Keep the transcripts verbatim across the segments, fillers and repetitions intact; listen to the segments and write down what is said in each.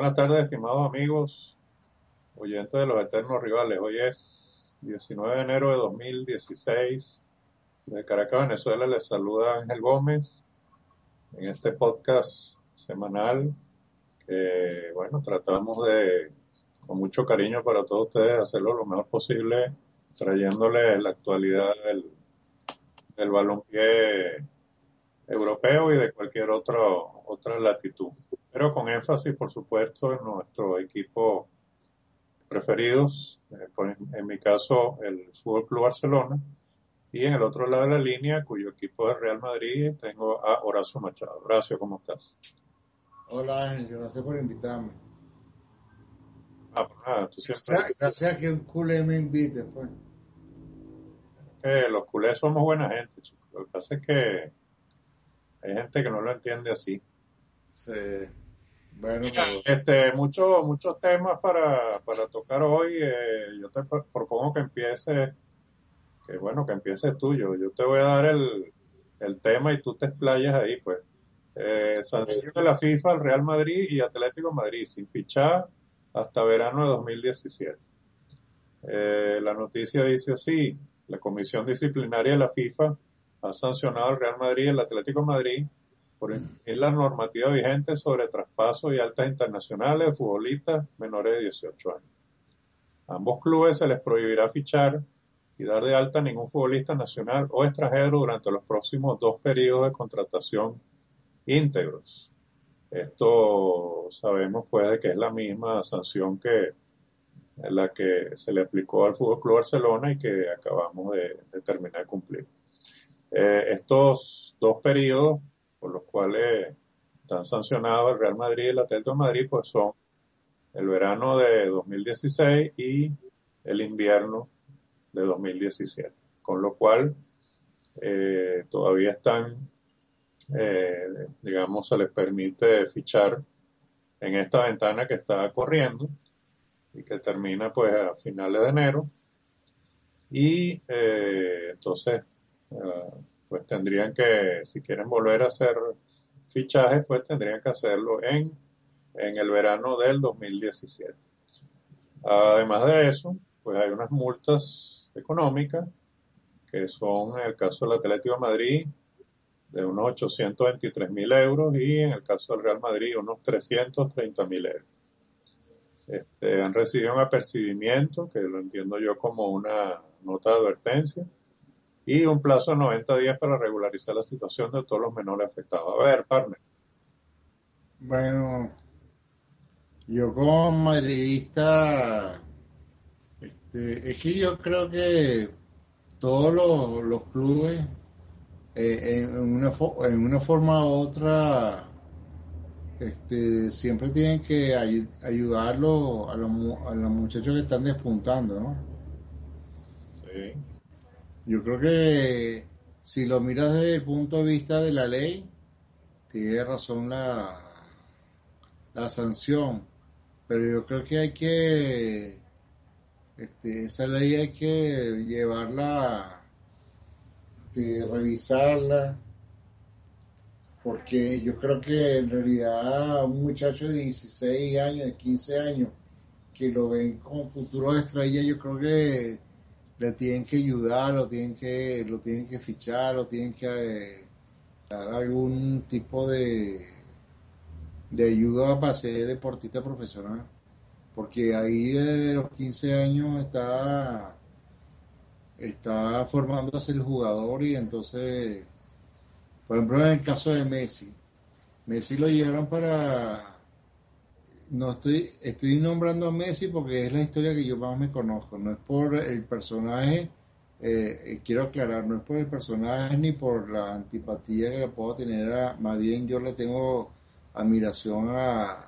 Buenas tardes, estimados amigos, oyentes de los eternos rivales. Hoy es diecinueve de enero de dos mil dieciséis. De Caracas, Venezuela, les saluda Ángel Gómez en este podcast semanal que, bueno, tratamos de, con mucho cariño para todos ustedes, hacerlo lo mejor posible, trayéndoles la actualidad del, del balompié europeo y de cualquier otro, otra latitud. Pero con énfasis, por supuesto, en nuestro equipo preferidos, eh, por- en mi caso el Fútbol Club Barcelona, y en el otro lado de la línea, cuyo equipo es Real Madrid, tengo a Horacio Machado. Horacio, ¿cómo estás? Hola Ángel, gracias por invitarme. Ah, pues nada, tú siempre, Gracias, gracias a que un culé me invite, pues. eh, los culés somos buena gente, chicos. Lo que pasa es que hay gente que no lo entiende así. Sí. Bueno, Mira, pero Este, muchos muchos temas para, para tocar hoy. Eh, yo te pro- propongo que empieces, que bueno, que empieces tuyo. Yo te voy a dar el, el tema y tú te explayas ahí, pues. Eh, sanción de la FIFA al Real Madrid y Atlético de Madrid sin fichar hasta verano de dos mil diecisiete. Eh, la noticia dice así: la Comisión Disciplinaria de la FIFA ha sancionado al Real Madrid y al Atlético de Madrid por infringir la normativa vigente sobre traspasos y altas internacionales de futbolistas menores de dieciocho años. A ambos clubes se les prohibirá fichar y dar de alta a ningún futbolista nacional o extranjero durante los próximos dos periodos de contratación íntegros. Esto sabemos pues de que es la misma sanción que la que se le aplicó al Fútbol Club Barcelona y que acabamos de, de terminar de cumplir. Eh, estos dos periodos por los cuales están sancionados el Real Madrid y el Atlético de Madrid pues son el verano de dos mil dieciséis y el invierno de dos mil diecisiete, con lo cual eh, todavía están, eh, digamos, se les permite fichar en esta ventana que está corriendo y que termina pues a finales de enero. Y eh, entonces, uh, pues tendrían que, si quieren volver a hacer fichajes, pues tendrían que hacerlo en, en el verano del dos mil diecisiete. Además de eso, pues hay unas multas económicas que son, en el caso del Atlético de Madrid, de unos ochocientos veintitrés mil euros y en el caso del Real Madrid, unos trescientos treinta mil euros. Este, han recibido un apercibimiento, que lo entiendo yo como una nota de advertencia, y un plazo de noventa días para regularizar la situación de todos los menores afectados. A ver, partner. bueno, yo como madridista, este, es que yo creo que todos los, los clubes, eh, en una, fo- en una forma u otra, este, siempre tienen que ay- ayudarlo a los, mu- a los muchachos que están despuntando, ¿no? Sí, Yo creo que si lo miras desde el punto de vista de la ley, tiene razón la, la sanción, pero yo creo que hay que, este, esa ley hay que llevarla, este, revisarla, porque yo creo que en realidad un muchacho de dieciséis años, de quince años, que lo ven como futuro estrella, yo creo que le tienen que ayudar, lo tienen que, lo tienen que fichar, lo tienen que eh, dar algún tipo de, de ayuda para ser deportista profesional. Porque ahí desde los quince años está, está formándose el jugador y entonces, por ejemplo, en el caso de Messi, Messi lo llevaron para, no estoy, estoy nombrando a Messi porque es la historia que yo más me conozco, no es por el personaje, eh, eh, quiero aclarar, no es por el personaje ni por la antipatía que le puedo tener a, más bien yo le tengo admiración a,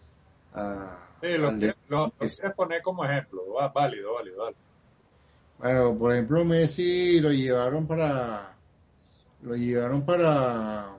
a, sí, a lo Leo quieres, lo, lo Messi. quieres poner como ejemplo. Va, válido, válido, válido. Bueno, por ejemplo, Messi lo llevaron para, lo llevaron para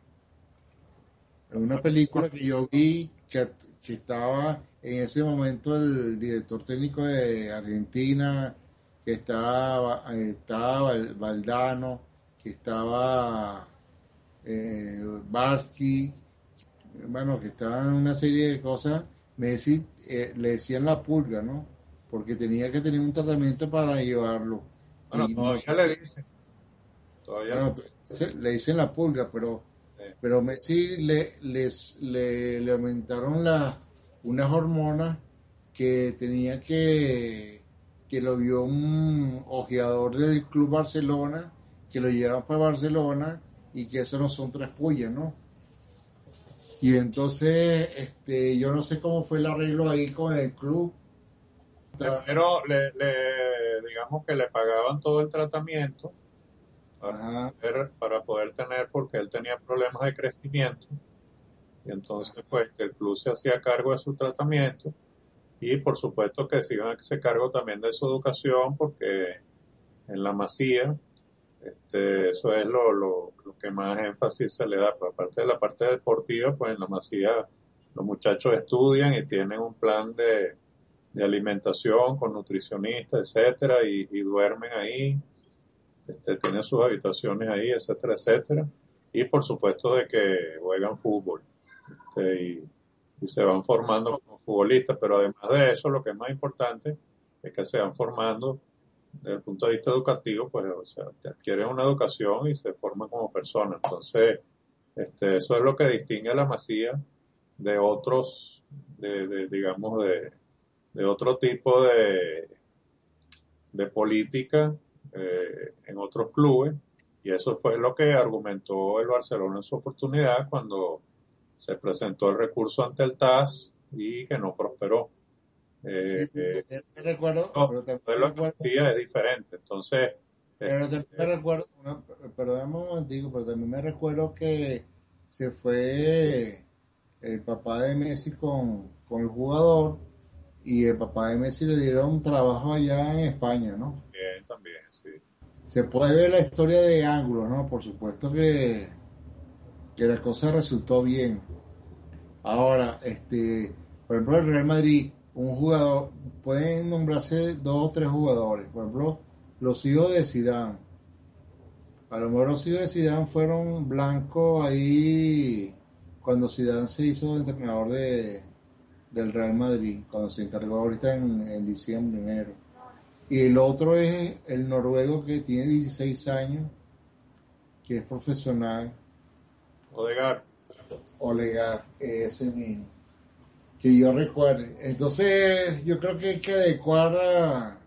una película que yo vi que, que estaba en ese momento el director técnico de Argentina, que estaba, estaba Valdano, que estaba eh, Barsky, bueno, que estaban una serie de cosas Messi eh, le decían la pulga, ¿no? Porque tenía que tener un tratamiento para llevarlo. Bueno, Y no sé todavía le si, dicen, todavía le bueno, se- le dicen la pulga, pero, dicen. pero Messi le, les, le, le aumentaron la, unas hormonas que tenía que, que lo vio un ojeador del Club Barcelona, que lo llevaron para Barcelona y que eso no son tres pullas, ¿no? Y entonces, este, yo no sé cómo fue el arreglo ahí con el club. Primero, le, le- digamos que le pagaban todo el tratamiento para Ajá, poder, para poder tener, porque él tenía problemas de crecimiento, y entonces pues que el club se hacía cargo de su tratamiento, y por supuesto que se iban a hacer cargo también de su educación, porque en la Masía, este, eso es lo, lo, lo que más énfasis se le da, pero aparte de la parte deportiva, pues en la Masía los muchachos estudian y tienen un plan de de alimentación con nutricionistas, etcétera, y, y duermen ahí, este, tienen sus habitaciones ahí, etcétera, etcétera, y por supuesto de que juegan fútbol, este, y, y se van formando como futbolistas, pero además de eso, lo que es más importante es que se van formando desde el punto de vista educativo, pues, o sea, te adquieren una educación y se forman como personas. Entonces, este, eso es lo que distingue a la Masía de otros, de, de, digamos, de, de otro tipo de, de política eh, en otros clubes, y eso fue lo que argumentó el Barcelona en su oportunidad cuando se presentó el recurso ante el T A S y que no prosperó. sí, Eh, yo eh, también me recuerdo, no, pero también el me modelo de recuerdo, Mesías es diferente, entonces, pero también me este, recuerdo, una- perdóname un momentico, pero también me recuerdo que se fue el papá de Messi con, con el jugador y el papá de Messi le dieron trabajo allá en España, ¿no? bien, también, sí. Se puede ver la historia de ángulo, ¿no? Por supuesto que, que la cosa resultó bien. Ahora, este, por ejemplo, el Real Madrid, un jugador, pueden nombrarse dos o tres jugadores. Por ejemplo, los hijos de Zidane. A lo mejor los hijos de Zidane fueron blancos ahí cuando Zidane se hizo entrenador de, del Real Madrid, cuando se encargó ahorita en, en diciembre, enero. Y el otro es el noruego que tiene dieciséis años, que es profesional, Odegaard, Olegar, ese mismo. Que yo recuerde. Entonces, yo creo que hay que adecuar, a-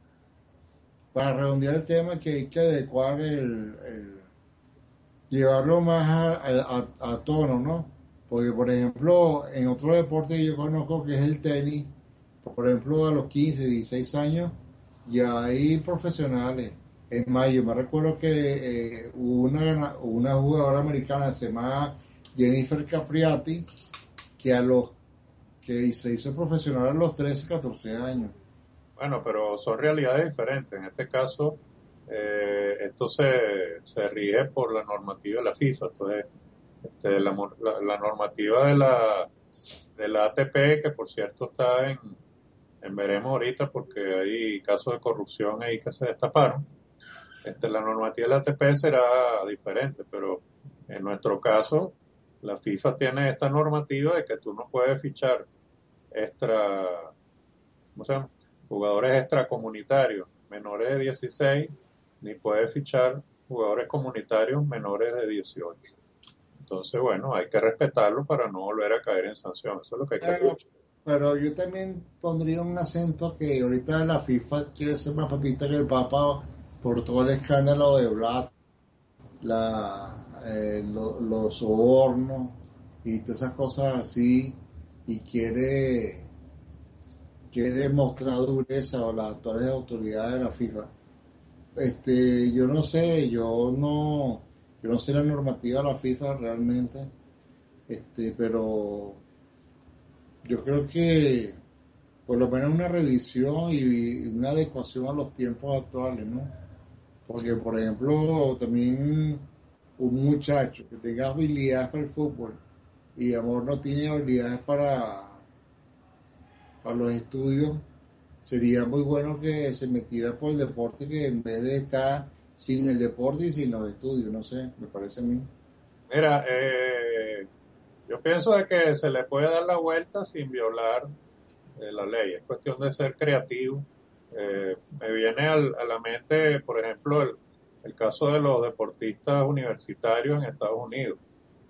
para redondear el tema, que hay que adecuar el, el- llevarlo más a, a- a- a tono, ¿no? Porque, por ejemplo, en otro deporte que yo conozco, que es el tenis, por ejemplo, a los quince dieciséis años, ya hay profesionales. Es más, yo me recuerdo que eh, hubo una, una jugadora americana, se llama Jennifer Capriati, que a los que se hizo profesional a los trece catorce años. bueno, pero son realidades diferentes. En este caso, eh, esto se, se rige por la normativa de la FIFA. Entonces, este, la, mo- la- la normativa de la, de la A T P, que por cierto está en, en veremos ahorita porque hay casos de corrupción ahí que se destaparon. Este, la normativa de la A T P será diferente, pero en nuestro caso, la FIFA tiene esta normativa de que tú no puedes fichar extra, ¿cómo se llama? Jugadores extracomunitarios menores de dieciséis, ni puedes fichar jugadores comunitarios menores de dieciocho. Entonces, bueno, hay que respetarlo para no volver a caer en sanción. Eso es lo que hay que hacer. Pero, pero yo también pondría un acento que ahorita la FIFA quiere ser más papista que el Papa por todo el escándalo de Blatt, la, eh, lo- los sobornos y todas esas cosas así, y quiere, quiere mostrar dureza a las actuales autoridades de la FIFA. Este, yo no sé, yo no, yo no sé la normativa de la FIFA realmente, este, pero yo creo que por lo menos una revisión y una adecuación a los tiempos actuales, ¿no? Porque, por ejemplo, también un muchacho que tenga habilidades para el fútbol y amor no tiene habilidades para, para los estudios, sería muy bueno que se metiera por el deporte, que en vez de estar sin el deporte y sin los estudios, no sé, me parece a mí. Mira, eh, Yo pienso de que se le puede dar la vuelta sin violar eh, la ley. Es cuestión de ser creativo. Eh, me viene al, a la mente, por ejemplo, el, el caso de los deportistas universitarios en Estados Unidos.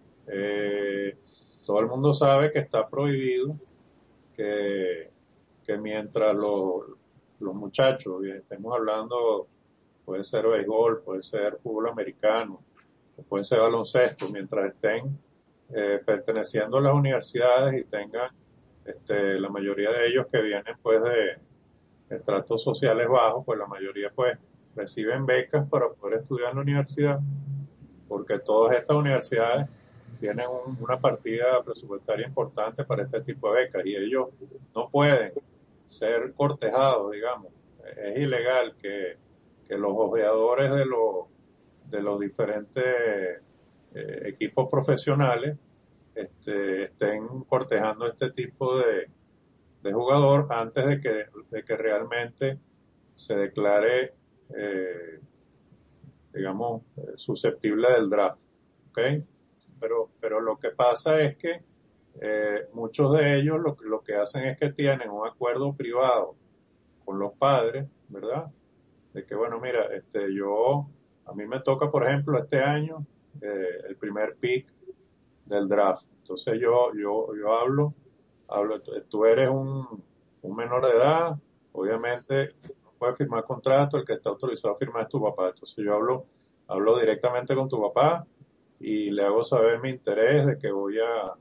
Eh, Todo el mundo sabe que está prohibido que, que mientras los, los muchachos, y estemos hablando, puede ser béisbol, puede ser fútbol americano, puede ser baloncesto, mientras estén eh, perteneciendo a las universidades y tengan este, la mayoría de ellos que vienen pues de estratos sociales bajos, pues la mayoría pues reciben becas para poder estudiar en la universidad, porque todas estas universidades tienen un- una partida presupuestaria importante para este tipo de becas y ellos no pueden ser cortejados, digamos. Es ilegal que, que los ojeadores de los, de los diferentes eh, equipos profesionales este, estén cortejando este tipo de, de jugador antes de que, de que realmente se declare, eh, digamos, eh, susceptible del draft. ¿Ok? Pero, pero lo que pasa es que eh, muchos de ellos lo, lo que hacen es que tienen un acuerdo privado con los padres, ¿verdad? De que, bueno, mira, este, yo, a mí me toca, por ejemplo, este año eh, el primer pick del draft. Entonces yo, yo, yo hablo, hablo, tú eres un, un menor de edad, obviamente no puedes firmar contrato, el que está autorizado a firmar es tu papá. Entonces yo hablo, hablo directamente con tu papá y le hago saber mi interés de que voy a,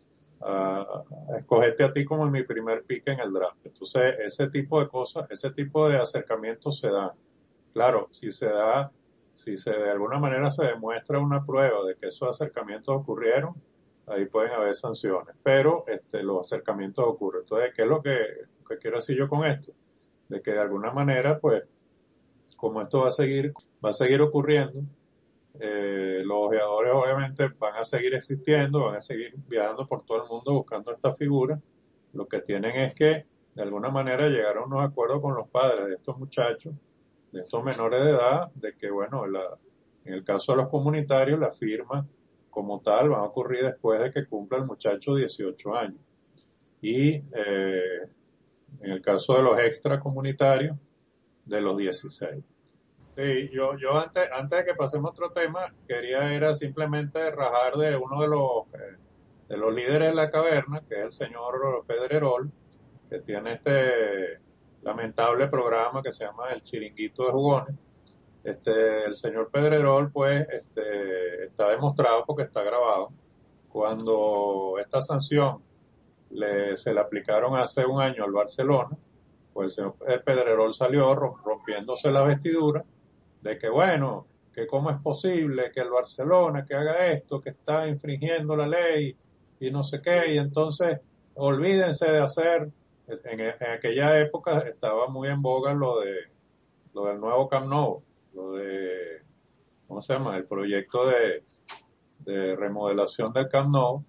a, a escogerte a ti como mi primer pick en el draft. Entonces ese tipo de cosas, ese tipo de acercamientos se dan. Claro, si se da, si se de alguna manera se demuestra una prueba de que esos acercamientos ocurrieron, ahí pueden haber sanciones, pero este, los acercamientos ocurren. Entonces, ¿qué es lo que, que quiero decir yo con esto? De que de alguna manera, pues, como esto va a seguir, va a seguir ocurriendo, eh, los ojeadores obviamente van a seguir existiendo, van a seguir viajando por todo el mundo buscando esta figura. Lo que tienen es que, de alguna manera, llegar a unos acuerdos con los padres de estos muchachos, de estos menores de edad, de que, bueno, la, en el caso de los comunitarios, la firma como tal va a ocurrir después de que cumpla el muchacho dieciocho años. Y eh, en el caso de los extracomunitarios, de los dieciséis. Sí, yo, yo antes, antes de que pasemos a otro tema, quería era simplemente rajar de uno de los, eh, de los líderes de la caverna, que es el señor Pedrerol, que tiene este lamentable programa que se llama El Chiringuito de Jugones. Este, el señor Pedrerol, pues, este, está demostrado porque está grabado. Cuando esta sanción le, se le aplicaron hace un año al Barcelona, pues el señor Pedrerol salió rompiéndose la vestidura de que bueno, que cómo es posible que el Barcelona que haga esto, que está infringiendo la ley y no sé qué, y entonces olvídense de hacer, en, en aquella época estaba muy en boga lo de lo del nuevo Camp Nou, lo de, ¿cómo se llama? El proyecto de, de remodelación del Camp Nou,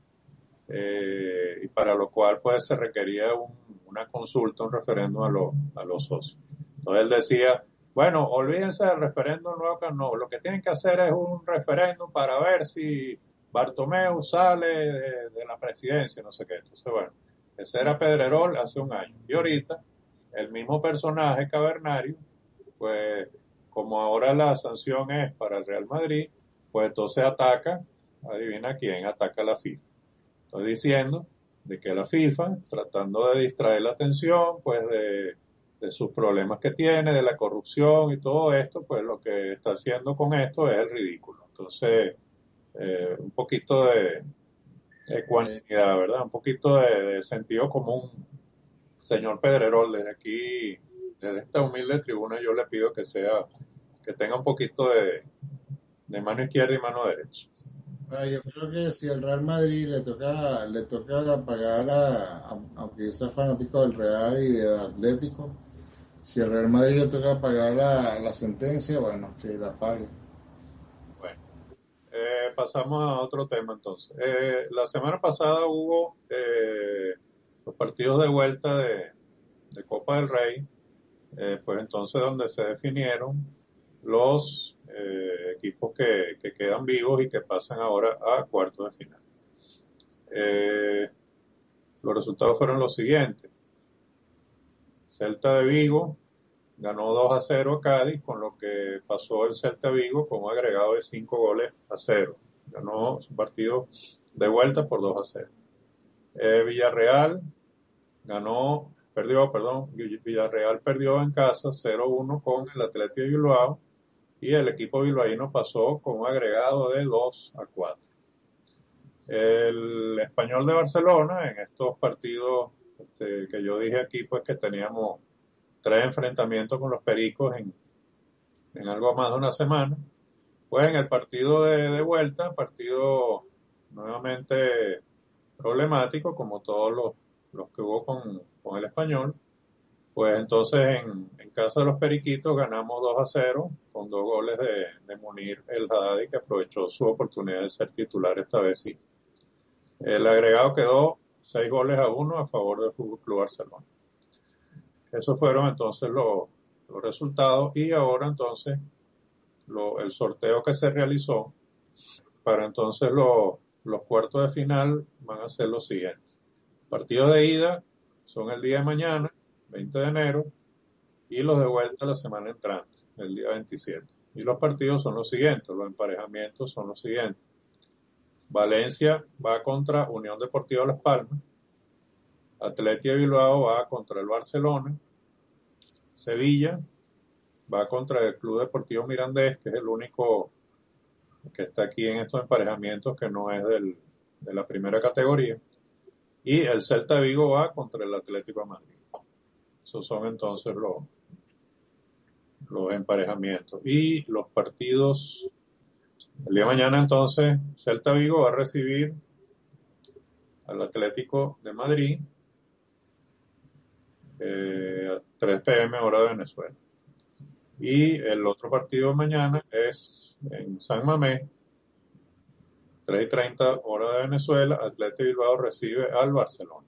eh, y para lo cual pues se requería un, una consulta, un referéndum a, los a los socios. Entonces él decía, bueno, olvídense del referéndum nuevo que no, lo que tienen que hacer es un referéndum para ver si Bartomeu sale de, de la presidencia, no sé qué. Entonces, bueno, ese era Pedrerol hace un año. Y ahorita, el mismo personaje cavernario, pues como ahora la sanción es para el Real Madrid, pues entonces ataca, adivina quién, ataca a la FIFA. Estoy diciendo de que la FIFA, tratando de distraer la atención, pues de, de sus problemas que tiene, de la corrupción y todo esto, pues lo que está haciendo con esto es el ridículo. Entonces, eh, un poquito de Eh, ecuanimidad, ¿verdad? Un poquito de, de sentido común. Señor Pedrerol, desde aquí, desde esta humilde tribuna, yo le pido que sea, que tenga un poquito de, de mano izquierda y mano derecha. bueno, yo creo que si al Real Madrid le toca, le toca pagar a, a- aunque yo sea fanático del Real y del Atlético, si al Real Madrid le toca pagar la, la sentencia, bueno, que la pague. Bueno. Eh, pasamos a otro tema entonces. Eh, la semana pasada hubo eh, los partidos de vuelta de, de Copa del Rey, eh, pues entonces donde se definieron los eh, equipos que, que quedan vivos y que pasan ahora a cuartos de final. Eh, los resultados fueron los siguientes. Celta de Vigo ganó dos a cero a Cádiz, con lo que pasó el Celta Vigo con un agregado de cinco goles a cero. Ganó su partido de vuelta por dos a cero. Eh, Villarreal ganó, perdió, perdón, Villarreal perdió en casa cero uno con el Athletic de Bilbao y el equipo bilbaíno pasó con un agregado de dos a cuatro. El Español de Barcelona, en estos partidos este, que yo dije aquí, pues que teníamos tres enfrentamientos con los Pericos en, en algo más de una semana, pues en el partido de, de vuelta, partido nuevamente problemático, como todos los, los que hubo con, con el Español, pues entonces en, en casa de los Periquitos ganamos dos a cero con dos goles de, de Munir El Haddadi, que aprovechó su oportunidad de ser titular esta vez sí. El agregado quedó seis goles a uno a favor del Fútbol Club Barcelona. Esos fueron entonces los, los resultados y ahora entonces lo, el sorteo que se realizó para entonces lo, los cuartos de final van a ser los siguientes. Partidos de ida son el día de mañana, veinte de enero, y los de vuelta la semana entrante, el día veintisiete. Y los partidos son los siguientes, los emparejamientos son los siguientes. Valencia va contra Unión Deportiva Las Palmas, Athletic de Bilbao va contra el Barcelona, Sevilla va contra el Club Deportivo Mirandés, que es el único que está aquí en estos emparejamientos que no es del, de la primera categoría, y el Celta de Vigo va contra el Atlético de Madrid. Esos son entonces los, los emparejamientos. Y los partidos, el día de mañana entonces, Celta de Vigo va a recibir al Atlético de Madrid eh, a tres pe eme hora de Venezuela. Y el otro partido de mañana es en San Mamés, tres y treinta hora de Venezuela, Athletic Bilbao recibe al Barcelona.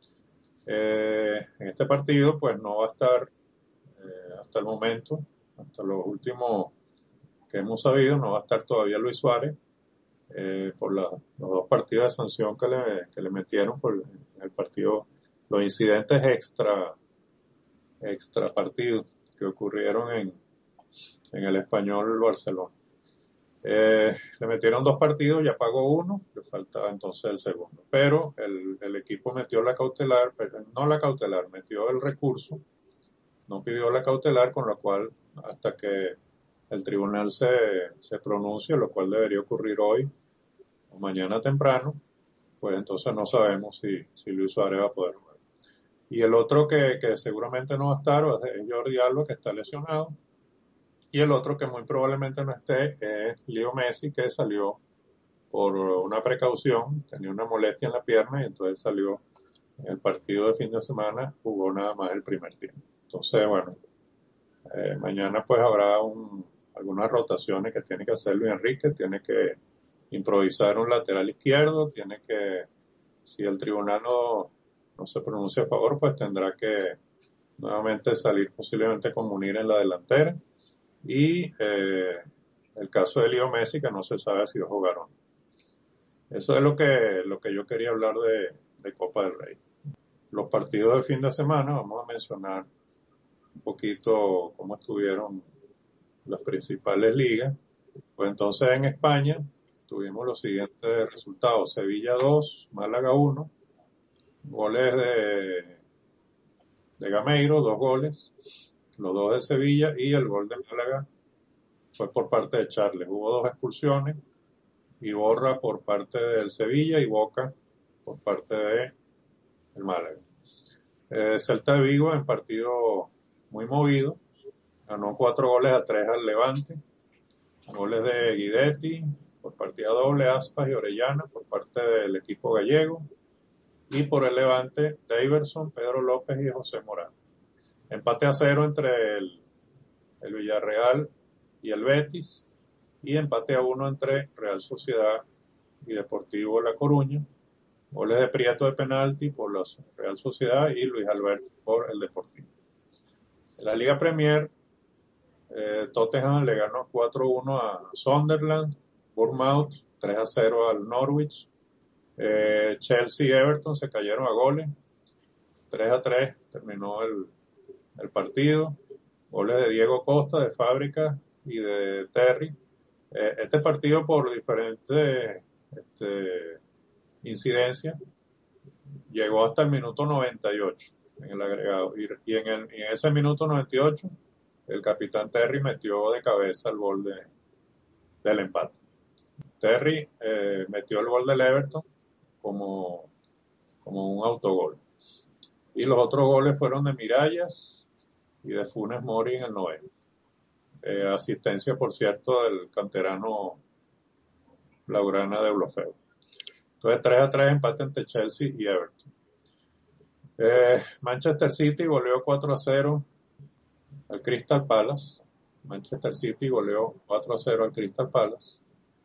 Eh, en este partido pues no va a estar eh, hasta el momento, hasta los últimos que hemos sabido, no va a estar todavía Luis Suárez eh, por la, los dos partidos de sanción que le, que le metieron por el, el partido, los incidentes extra extra partidos que ocurrieron en, en el Español Barcelona. Eh, le metieron dos partidos, ya pagó uno, le faltaba entonces el segundo. Pero el, el equipo metió la cautelar, pero no la cautelar, metió el recurso, no pidió la cautelar, con lo cual hasta que el tribunal se, se pronuncie, lo cual debería ocurrir hoy o mañana temprano, pues entonces no sabemos si, si Luis Suárez va a poder jugar. Y el otro que, que seguramente no va a estar es Jordi Alba, que está lesionado. Y el otro que muy probablemente no esté es Leo Messi, que salió por una precaución, tenía una molestia en la pierna y entonces salió en el partido de fin de semana, jugó nada más el primer tiempo. Entonces, bueno, eh, mañana pues habrá un, algunas rotaciones que tiene que hacer Luis Enrique, tiene que improvisar un lateral izquierdo, tiene que, si el tribunal no, no se pronuncia a favor, pues tendrá que nuevamente salir posiblemente con Munir en la delantera. Y eh, el caso de Leo Messi, que no se sabe si va a jugar o no. Eso es lo que, lo que yo quería hablar de, de Copa del Rey. Los partidos de fin de semana, vamos a mencionar un poquito cómo estuvieron las principales ligas. Pues entonces en España tuvimos los siguientes resultados: Sevilla dos, Málaga uno, goles de, de Gameiro, dos goles, los dos de Sevilla, y el gol de Málaga fue por parte de Charles. Hubo dos expulsiones, Iborra por parte del Sevilla y Boca por parte de el Málaga. Eh, Celta de Vigo en partido muy movido, ganó cuatro goles a tres al Levante, goles de Guidetti por partida doble, Aspas y Orellana por parte del equipo gallego, y por el Levante, Daverson, Pedro López y José Morán. Empate a cero entre el, el Villarreal y el Betis, y empate a uno entre Real Sociedad y Deportivo La Coruña. Goles de Prieto de penalti por la Real Sociedad y Luis Alberto por el Deportivo. En la Liga Premier, eh, Tottenham le ganó cuatro uno a Sunderland, Bournemouth tres a cero al Norwich, Eh, Chelsea y Everton se cayeron a goles, tres a tres terminó el, el partido, goles de Diego Costa, de Fábrica y de Terry. Eh, este partido por diferentes este, incidencias llegó hasta el minuto noventa y ocho en el agregado y, y en, el, en ese minuto noventa y ocho el capitán Terry metió de cabeza el gol de, del empate. Terry eh, metió el gol del Everton como, como un autogol. Y los otros goles fueron de Mirallas y de Funes Mori en el noveno. Eh, asistencia, por cierto, del canterano Laurana de Blofeo. Entonces tres a tres empate entre Chelsea y Everton. Eh, Manchester City goleó cuatro a cero al Crystal Palace. Manchester City goleó cuatro a cero al Crystal Palace.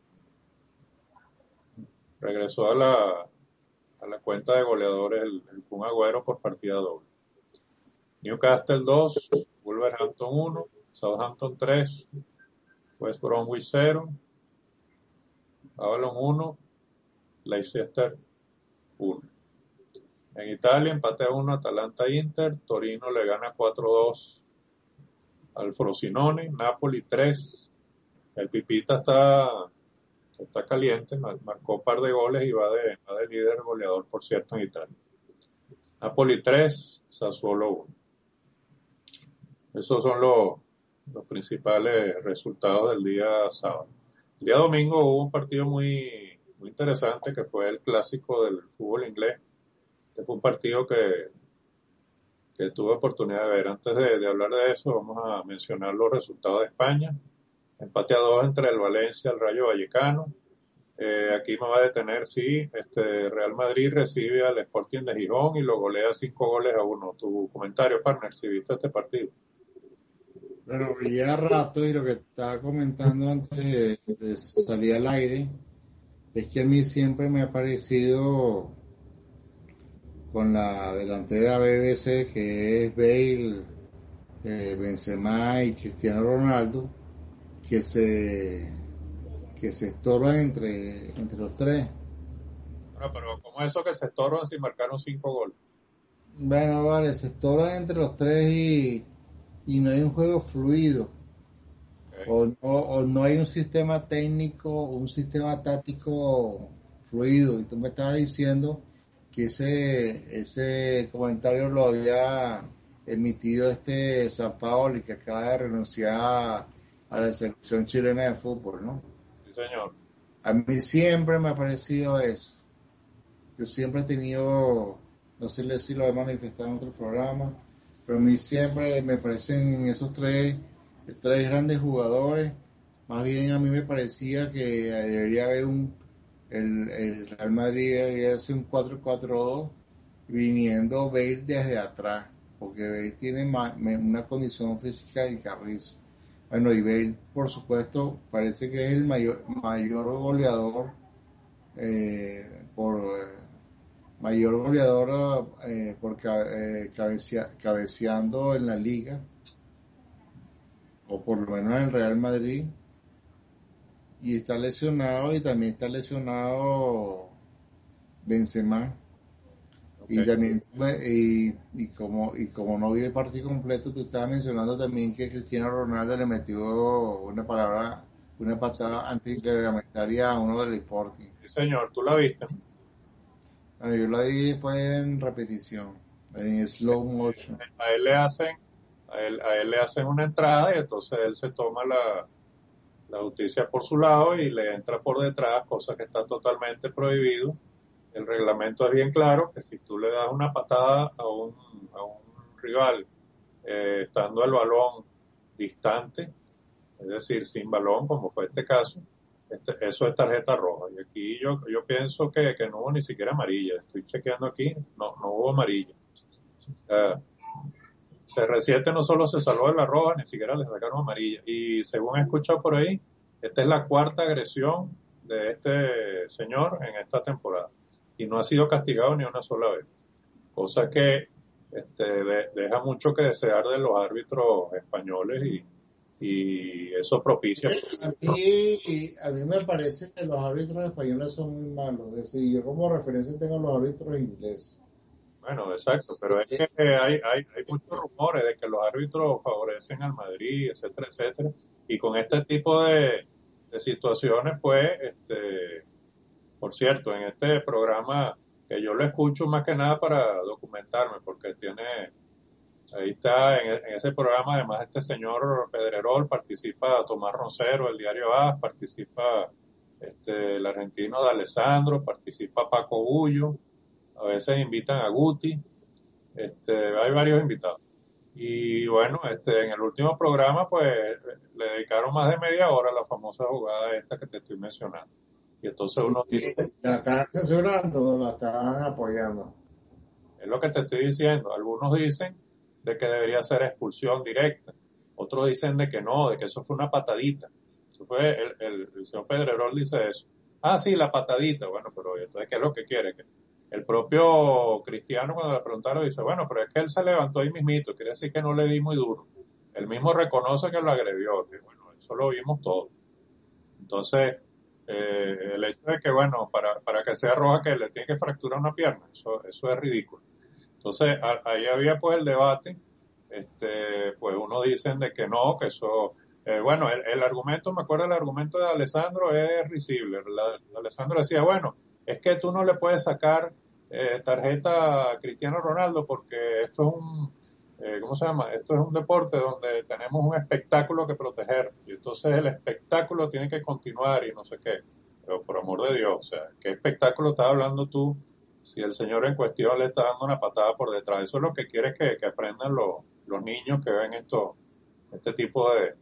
Regresó a la, a la cuenta de goleadores el, el Kun Agüero por partida doble. Newcastle dos, Wolverhampton uno, Southampton tres, West Bromwich cero, Avalon uno, Leicester uno. En Italia empate a uno Atalanta Inter, Torino le gana cuatro a dos al Frosinone, Napoli tres, el Pipita está, está caliente, marcó un par de goles y va de, va de líder goleador, por cierto, en Italia. Napoli tres, Sassuolo uno. Esos son los, los principales resultados del día sábado. El día domingo hubo un partido muy, muy interesante que fue el clásico del fútbol inglés. Este fue un partido que, que tuve oportunidad de ver. Antes de, de hablar de eso, vamos a mencionar los resultados de España. Empate a dos entre el Valencia y el Rayo Vallecano. Eh, aquí me va a detener, sí, este Real Madrid recibe al Sporting de Gijón y lo golea cinco goles a uno. Tu comentario, partner, si viste este partido. Bueno, ya rato y lo que estaba comentando antes de, de salir al aire es que a mí siempre me ha parecido con la delantera B B C que es Bale, eh, Benzema y Cristiano Ronaldo que se que se estorban entre, entre los tres. Bueno, pero ¿cómo es eso que se estorban si marcaron cinco goles? Bueno, vale, se estorban entre los tres y, y no hay un juego fluido. Okay. O no, o no hay un sistema técnico, un sistema táctico fluido. Y tú me estabas diciendo que ese, ese comentario lo había emitido este San Paolo y que acaba de renunciar a, a la selección chilena de fútbol, ¿no? Sí, señor. A mí siempre me ha parecido eso. Yo siempre he tenido, no sé si lo he manifestado en otro programa, pero a mí siempre me parecen esos tres, tres grandes jugadores. Más bien a mí me parecía que debería haber un, el, el Real Madrid debería hacer un cuatro cuatro dos viniendo Bale desde atrás, porque Bale tiene ma, una condición física del carrizo. Bueno, y Bale, por supuesto, parece que es el mayor, mayor goleador eh, por eh, mayor goleador eh, por eh, cabecea, cabeceando en la liga, o por lo menos en el Real Madrid, y está lesionado, y también está lesionado Benzema. Okay. Y también, y, y, como, y como no vi el partido completo, tú estabas mencionando también que Cristiano Ronaldo le metió una palabra, una patada antirreglamentaria a uno del Sporting. Sí, señor, tú la viste. Bueno, yo la vi después en repetición, en slow motion. A él le hacen, a él, a él le hacen una entrada y entonces él se toma la, la justicia por su lado y le entra por detrás, cosa que está totalmente prohibido. El reglamento es bien claro que si tú le das una patada a un, a un rival eh, estando el balón distante, es decir, sin balón, como fue este caso, este, eso es tarjeta roja. Y aquí yo, yo pienso que, que no hubo ni siquiera amarilla. Estoy chequeando aquí, no, no hubo amarilla. Uh, C R siete no solo se salvó de la roja, ni siquiera le sacaron amarilla. Y según he escuchado por ahí, esta es la cuarta agresión de este señor en esta temporada. Y no ha sido castigado ni una sola vez. Cosa que este, de, deja mucho que desear de los árbitros españoles y, y eso propicia. A mí, a mí me parece que los árbitros españoles son muy malos. Es decir, yo como referencia tengo los árbitros ingleses. Bueno, exacto, pero es que hay, hay, hay muchos rumores de que los árbitros favorecen al Madrid, etcétera, etcétera, y con este tipo de, de situaciones, pues, este, por cierto, en este programa que yo lo escucho más que nada para documentarme, porque tiene, ahí está, en, en ese programa además este señor Pedrerol, participa Tomás Roncero, el diario A S, participa este, el argentino de Alessandro, participa Paco Bullo, a veces invitan a Guti, este, hay varios invitados. Y bueno, este, en el último programa, pues, le dedicaron más de media hora a la famosa jugada esta que te estoy mencionando. Y entonces uno dice, ¿La están censurando o la están apoyando? es lo que te estoy diciendo. Algunos dicen de que debería ser expulsión directa. Otros dicen de que no, de que eso fue una patadita. Eso fue el, el, el señor Pedrerol dice eso. Ah, sí, la patadita. Bueno, pero entonces, ¿qué es lo que quiere? Que el propio Cristiano, cuando le preguntaron, dice, bueno, pero es que él se levantó ahí mismito. Quiere decir que no le di muy duro. Él mismo reconoce que lo agredió. Que bueno, eso lo vimos todos. Entonces, eh, el hecho de que, bueno, para, para que sea roja, que le tiene que fracturar una pierna, eso, eso es ridículo. Entonces, a- ahí había pues el debate, este, pues unos dicen de que no, que eso, eh, bueno, el, el argumento, me acuerdo el argumento de Alessandro es risible. La- Alessandro decía, bueno, es que tú no le puedes sacar eh, tarjeta a Cristiano Ronaldo porque esto es un, eh, ¿cómo se llama? Esto es un deporte donde tenemos un espectáculo que proteger y entonces el espectáculo tiene que continuar y no sé qué. Pero por amor de Dios, o sea, ¿qué espectáculo estás hablando tú? Si el señor en cuestión le está dando una patada por detrás, eso es lo que quiere que, que aprendan los, los niños que ven esto, este tipo de,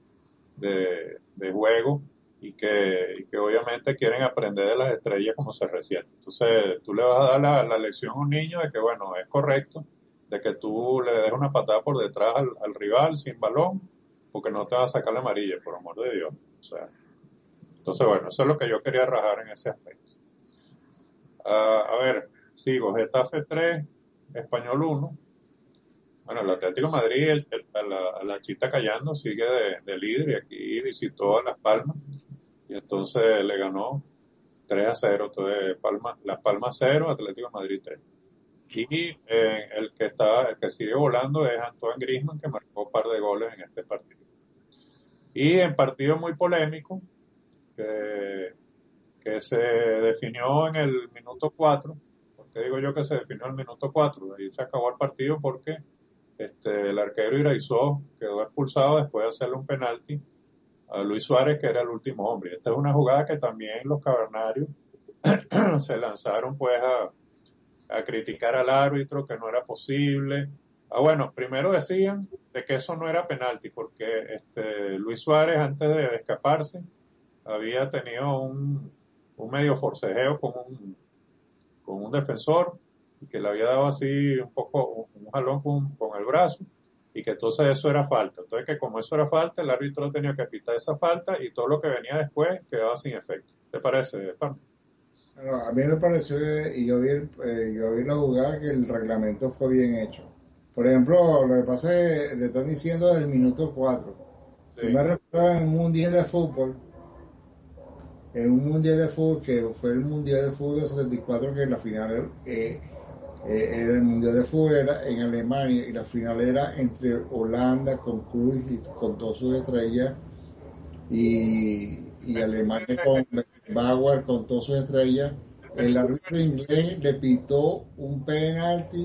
de, de juego y que, y que obviamente quieren aprender de las estrellas como se resiente. Entonces tú le vas a dar la, la lección a un niño de que, bueno, es correcto, de que tú le des una patada por detrás al, al rival sin balón, porque no te va a sacar la amarilla, por amor de Dios. O sea, entonces, bueno, eso es lo que yo quería rajar en ese aspecto. Ah, a ver, sigo, Getafe tres, Español uno. Bueno, el Atlético de Madrid, el- el- a, la, a la chita callando, sigue de, de líder y aquí visitó a Las Palmas y entonces le ganó tres a cero. Entonces, Palma, Las Palmas cero, Atlético de Madrid tres. Y eh, el que está, el que sigue volando es Antoine Griezmann, que marcó un par de goles en este partido. Y en partido muy polémico, que, que se definió en el minuto cuatro. ¿Por qué digo yo que se definió en el minuto cuatro? Ahí se acabó el partido porque este, el arquero Iraizó quedó expulsado después de hacerle un penalti a Luis Suárez, que era el último hombre. Esta es una jugada que también los cavernarios se lanzaron pues a, a criticar al árbitro, que no era posible. Ah, bueno, primero decían de que eso no era penalti, porque este, Luis Suárez, antes de escaparse, había tenido un, un medio forcejeo con un, con un defensor y que le había dado así un poco un, un jalón con, con el brazo y que entonces eso era falta. Entonces que como eso era falta, el árbitro tenía que pitar esa falta y todo lo que venía después quedaba sin efecto. ¿Te parece, Pam? Bueno, a mí me pareció que, y yo vi, el- eh, yo vi la jugada, que el reglamento fue bien hecho. Por ejemplo, lo que pasa es que te están diciendo del minuto cuatro. Sí, Yo me recuerdo en un mundial de fútbol, en un mundial de fútbol que fue el mundial de fútbol de setenta y cuatro, que la final eh, eh, era el mundial de fútbol era en Alemania y la final era entre Holanda con Cruyff y con todas sus estrellas y, y Alemania con Bauer con todas sus estrellas. El árbitro inglés le pitó un penalti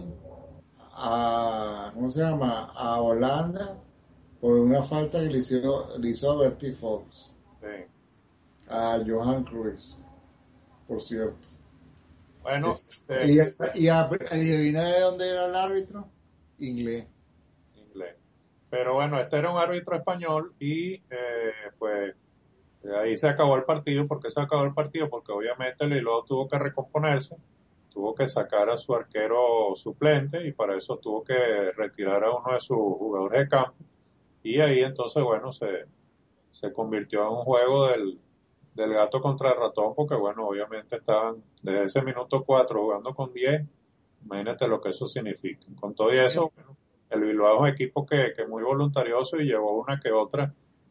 a, ¿cómo se llama? A Holanda por una falta que le hizo, le hizo a Bertie Fox, sí. a Johan Cruyff, por cierto. Bueno, Es- este, y, y adivina de dónde era el árbitro, inglés. inglés. Pero bueno, este era un árbitro español y eh, pues ahí se acabó el partido. ¿Por qué se acabó el partido? Porque obviamente el Liló tuvo que recomponerse, tuvo que sacar a su arquero suplente y para eso tuvo que retirar a uno de sus jugadores de campo. Y ahí entonces, bueno, se, se convirtió en un juego del, del gato contra el ratón, porque bueno, obviamente estaban desde ese minuto cuatro jugando con diez. Imagínate lo que eso significa. Con todo y eso, bueno, el Bilbao es un equipo que, que es muy voluntarioso y llevó una que otra.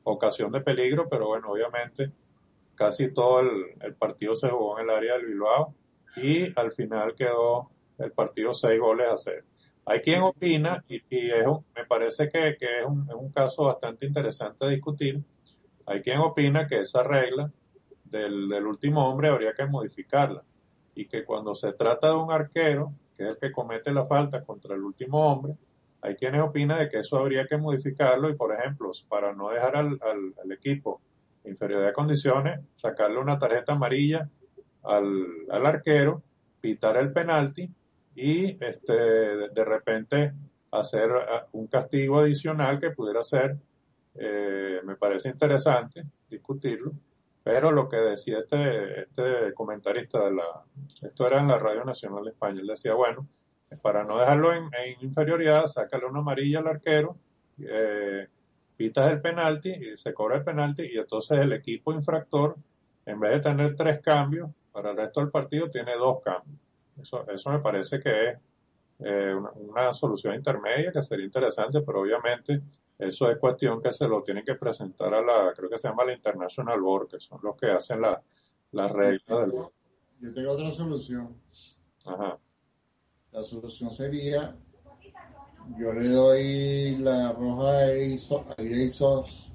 ocasión de peligro, pero bueno, obviamente casi todo el, el partido se jugó en el área del Bilbao y al final quedó el partido seis goles a cero. Hay quien opina, y, y es un- me parece que, que es, un, es un caso bastante interesante a discutir, hay quien opina que esa regla del, del último hombre habría que modificarla y que cuando se trata de un arquero, que es el que comete la falta contra el último hombre, hay quienes opinan de que eso habría que modificarlo y, por ejemplo, para no dejar al, al, al equipo inferioridad de condiciones, sacarle una tarjeta amarilla al, al arquero, pitar el penalti y este, de, de repente hacer ah, un castigo adicional que pudiera ser, eh, me parece interesante discutirlo, pero lo que decía este, este comentarista de la, esto era en la Radio Nacional de España, él decía, bueno, para no dejarlo en, en inferioridad, sácale una amarilla al arquero, eh, pitas el penalti y se cobra el penalti y entonces el equipo infractor, en vez de tener tres cambios, para el resto del partido tiene dos cambios. Eso, eso me parece que es eh, una, una solución intermedia que sería interesante, pero obviamente eso es cuestión que se lo tienen que presentar a la, creo que se llama la International Board, que son los que hacen la, la Yo regla del... tengo, yo tengo otra solución. Ajá, La solución sería, yo le doy la roja a Erizo- a Irizos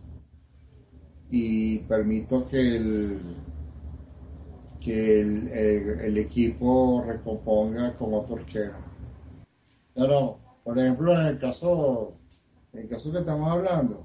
y permito que el, que el, el- el equipo recomponga con otro arquero. No, no, por ejemplo, en el caso, en el caso que estamos hablando,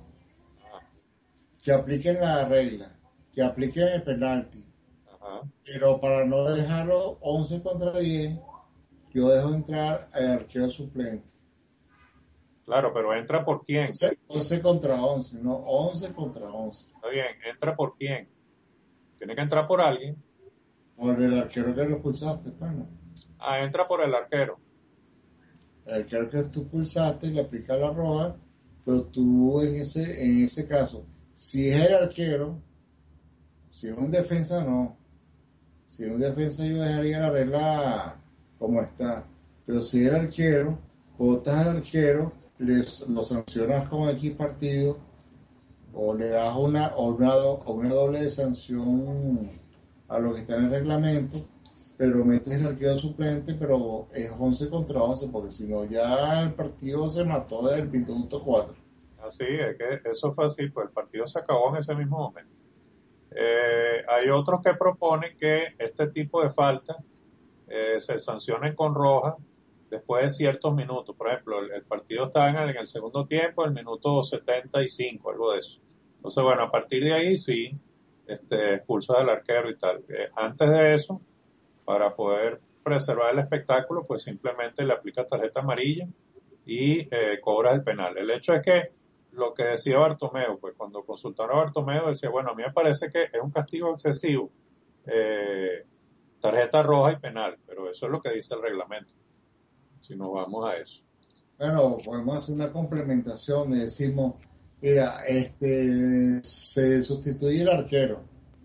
que apliquen la regla, que apliquen el penalti, ajá. pero para no dejarlo once contra diez, yo dejo entrar al arquero suplente. Claro, pero entra por quién. once, once contra once, no once contra once. Está bien, entra por quién. Tiene que entrar por alguien. Por el arquero que lo pulsaste, bueno. Ah, entra por el arquero. El arquero que tú pulsaste le aplica la roja, pero tú en ese, en ese caso, si es el arquero, si es un defensa, no. Si es un defensa, yo dejaría la regla como está. Pero si es el arquero, botas al arquero, les, lo sancionas con X partido, o le das una, o una, do- o una doble de sanción a lo que está en el reglamento, pero metes el arquero suplente, pero es once contra once, porque si no ya el partido se mató desde el minuto cuatro. Así, es que eso fue así, pues el partido se acabó en ese mismo momento. Eh, hay otros que proponen que este tipo de faltas eh, se sancionen con roja después de ciertos minutos. Por ejemplo, el, el partido está en el, en el segundo tiempo, el minuto setenta y cinco, algo de eso. Entonces, bueno, a partir de ahí sí, este, expulsa al arquero y tal. Eh, antes de eso, para poder preservar el espectáculo, pues simplemente le aplica tarjeta amarilla y eh, cobras el penal. El hecho es que lo que decía Bartomeu, pues cuando consultaron a Bartomeu decía, bueno, a mí me parece que es un castigo excesivo, eh, tarjeta roja y penal, pero eso es lo que dice el reglamento, si nos vamos a eso. Bueno, podemos hacer una complementación, le decimos, mira, este, se sustituye el arquero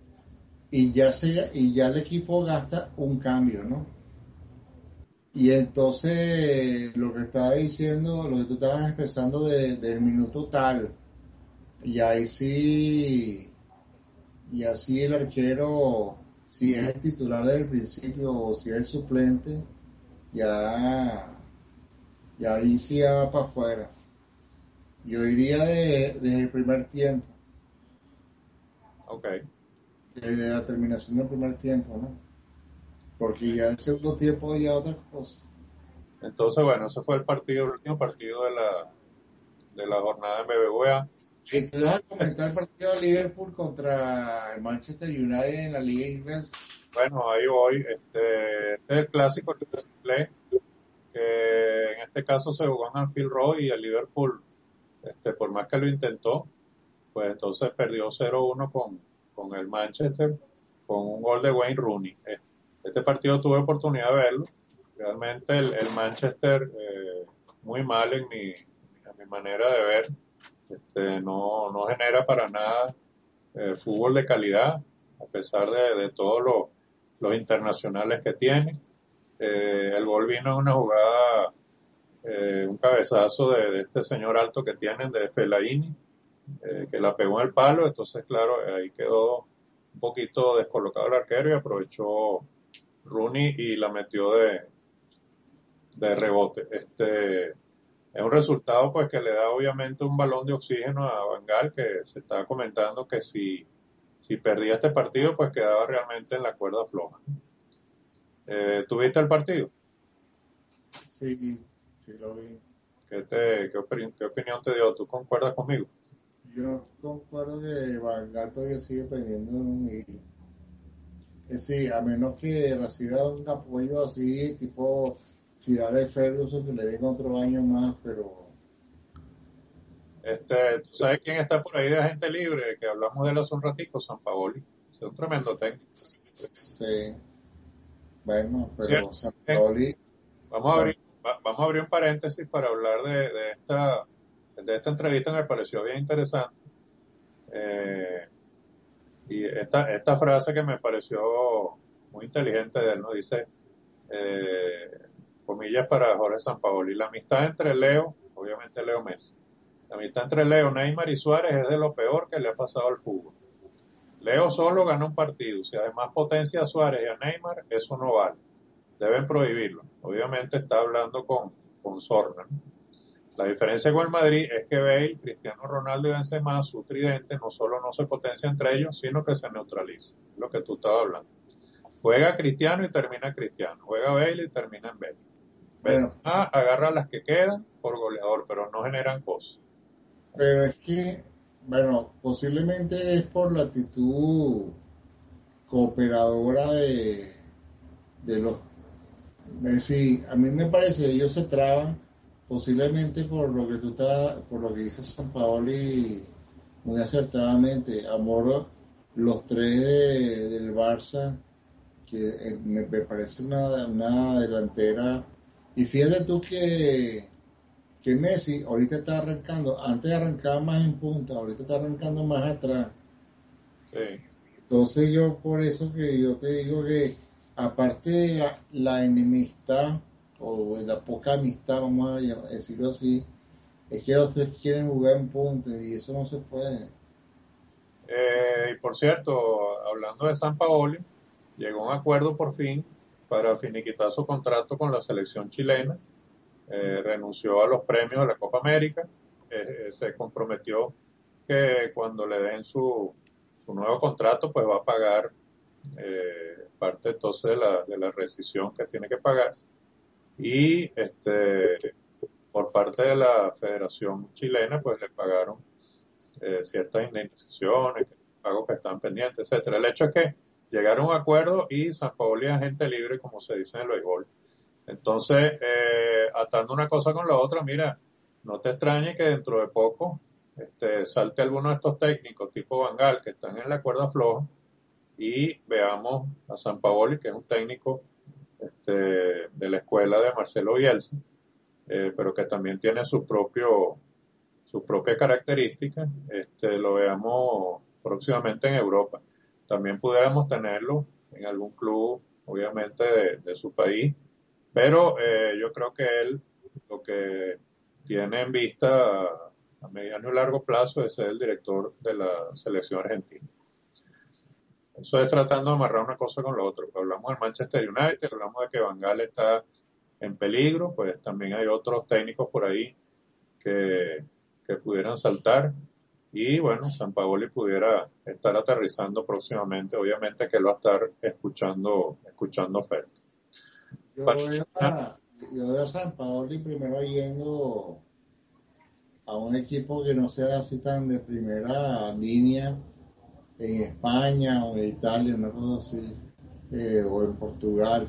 y ya, se, y ya el equipo gasta un cambio, ¿no? Y entonces lo que estaba diciendo, lo que tú estabas expresando de- del minuto tal, y ahí sí, y así el arquero, si es el titular desde el principio o si es el suplente, ya, ya ahí sí ya va para afuera. Yo iría de- desde el primer tiempo, Ok, desde la terminación del primer tiempo, ¿no? Porque ya el segundo tiempo ya otra cosa. entonces bueno, ese fue el partido, el último partido de la, de la jornada en B B V A. Y te vas a comentar el partido de Liverpool contra el Manchester United en la Liga Inglesa. Bueno, ahí voy, este, este es el clásico que inglés, que en este caso se jugó en Anfield Road y el Liverpool, este, por más que lo intentó, pues entonces perdió cero uno con, con el Manchester, con un gol de Wayne Rooney. Eh, Este partido tuve oportunidad de verlo. Realmente el, el Manchester, eh, muy mal en mi, en mi manera de ver, este, no, no genera para nada eh, fútbol de calidad, a pesar de, de todos los, los internacionales que tiene. Eh, el gol vino en una jugada, eh, un cabezazo de, de este señor alto que tienen, de Fellaini, eh, que la pegó en el palo, entonces claro, ahí quedó un poquito descolocado el arquero y aprovechó Rooney y la metió de, de rebote. Este, es un resultado pues que le da obviamente un balón de oxígeno a Van Gaal, que se estaba comentando que si, si perdía este partido pues quedaba realmente en la cuerda floja. Eh, ¿Tuviste el partido? Sí, sí lo vi. ¿Qué, te, qué, opinión, ¿Qué opinión te dio? ¿Tú concuerdas conmigo? Yo concuerdo que Van Gaal todavía sigue pendiendo de un hilo. Es decir, a menos que reciba un apoyo así, tipo Ciudad de Ferguson, que le den otro año más, pero Este, ¿tú sabes quién está por ahí de agente libre? Que hablamos de él hace un ratico, Sampaoli. Es un tremendo técnico. sí, bueno, pero Cierto. Bien, Sampaoli, vamos a Sam- abrir, va- vamos a abrir un paréntesis para hablar de, de esta, de esta entrevista, me pareció bien interesante. Eh, y esta, esta frase que me pareció muy inteligente de él, ¿no? Dice, eh, comillas para Jorge Sampaoli, la amistad entre Leo, obviamente Leo Messi, la amistad entre Leo, Neymar y Suárez es de lo peor que le ha pasado al fútbol. Leo solo gana un partido. Si además potencia a Suárez y a Neymar, eso no vale. Deben prohibirlo. Obviamente está hablando con, con Sorna, ¿no? La diferencia con el Madrid es que Bale, Cristiano Ronaldo y Benzema, su tridente, no solo no se potencia entre ellos, sino que se neutraliza. Es lo que tú estabas hablando. Juega Cristiano y termina Cristiano. Juega Bale y termina en Bale. bueno, Benzema agarra las que quedan por goleador, pero no generan cosas. pero es que, bueno, posiblemente es por la actitud cooperadora de, de los. Es decir, a mí me parece que ellos se traban posiblemente por lo que tú estás, por lo que dice San Paoli muy acertadamente. Amor, los tres de- del Barça, que eh, me, me parece una, una delantera. Y fíjate tú que, que Messi ahorita está arrancando, antes arrancaba más en punta, ahorita está arrancando más atrás. Sí. Entonces yo por eso que yo te digo que aparte de la, la enemistad o de la poca amistad, vamos a llam- decirlo así, es que los tres quieren jugar en punta y eso no se puede. Eh, y por cierto, hablando de San Paoli, llegó a un acuerdo por fin para finiquitar su contrato con la selección chilena. Eh, renunció a los premios de la Copa América. Eh, eh, se comprometió que cuando le den su, su nuevo contrato, pues va a pagar eh, parte entonces de la, de la rescisión que tiene que pagar. Y este, por parte de la Federación Chilena, pues le pagaron eh, ciertas indemnizaciones, pagos que están pendientes, etcétera. El hecho es que llegaron a un acuerdo y San Paolo es agente libre, como se dice en el béisbol. Entonces, eh, atando una cosa con la otra, mira, no te extrañe que dentro de poco este, salte alguno de estos técnicos tipo Van Gaal que están en la cuerda floja y veamos a San Paoli, que es un técnico este, de la escuela de Marcelo Bielsa, eh, pero que también tiene su propio sus propias características, este, lo veamos próximamente en Europa. También pudiéramos tenerlo en algún club, obviamente, de, de su país, pero eh, yo creo que él lo que tiene en vista a, a mediano y largo plazo es ser el director de la selección argentina. Eso es tratando de amarrar una cosa con la otra. Hablamos del Manchester United, hablamos de que Van Gaal está en peligro, pues también hay otros técnicos por ahí que, que pudieran saltar y bueno, San Paoli pudiera estar aterrizando próximamente, obviamente que él va a estar escuchando, escuchando ofertas. Yo Para veo terminar, a, yo veo a San Paoli primero yendo a un equipo que no sea así tan de primera línea en España o en Italia, una cosa así, eh, o en Portugal.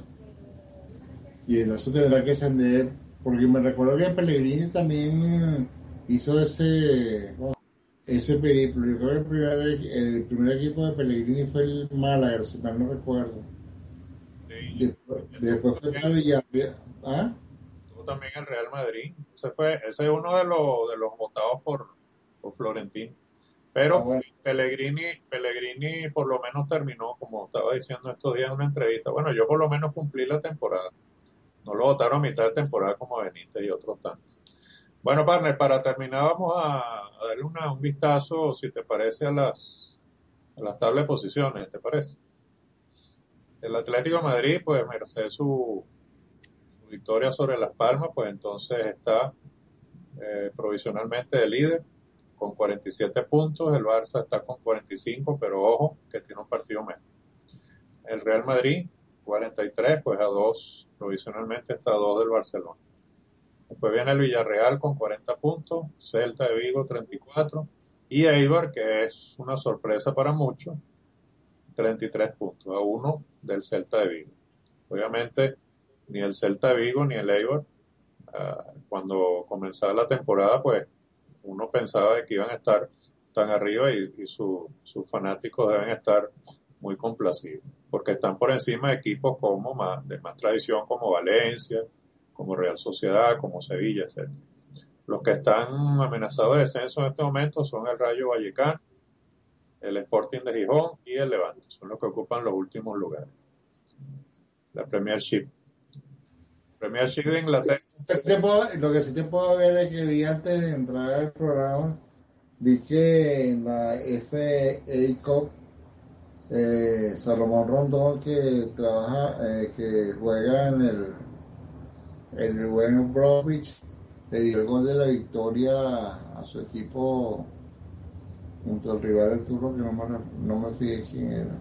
Y entonces tendrá que ascender, porque me recuerdo que Pellegrini también hizo ese, ese periplo. Yo creo que el primer, el primer equipo de Pellegrini fue el Málaga, si mal no recuerdo. sí, Después, estuvo después fue también, para Villarreal. ¿Ah? estuvo también el Real Madrid. Ese fue, ese es uno de los, de los votados por, por Florentino. Ah, Pero bueno. Pellegrini, Pellegrini por lo menos terminó, como estaba diciendo estos días en una entrevista. Bueno, yo por lo menos cumplí la temporada. No lo votaron a mitad de temporada como Benítez y otros tantos. Bueno, partner, para terminar vamos a, a darle una- un vistazo, si te parece, a las, a las tablas de posiciones, ¿te parece? El Atlético de Madrid, pues merced su, su victoria sobre Las Palmas, pues entonces está eh, provisionalmente de líder con cuarenta y siete puntos, el Barça está con cuarenta y cinco, pero ojo que tiene un partido menos. El Real Madrid, cuarenta y tres, pues a dos, provisionalmente está a dos del Barcelona. Después viene el Villarreal con cuarenta puntos, Celta de Vigo treinta y cuatro y Eibar, que es una sorpresa para muchos, treinta y tres puntos, a uno del Celta de Vigo. Obviamente, ni el Celta de Vigo ni el Eibar, uh, cuando comenzaba la temporada, pues uno pensaba de que iban a estar tan arriba y, y su, sus fanáticos deben estar muy complacidos, porque están por encima de equipos como más, de más tradición como Valencia, como Real Sociedad, como Sevilla, etcétera. Los que están amenazados de descenso en este momento son el Rayo Vallecano, el Sporting de Gijón y el Levante, son los que ocupan los últimos lugares. La Premiership. Premiership de Inglaterra. Lo que sí te puedo, lo que sí te puedo ver es que vi antes de entrar al programa, vi que en la F A Cup, eh, Salomón Rondón, que trabaja, eh, que juega en el, en el West Bromwich, le dio el gol de la victoria a, a su equipo junto al rival del turno, que no me, no me fijé quién era.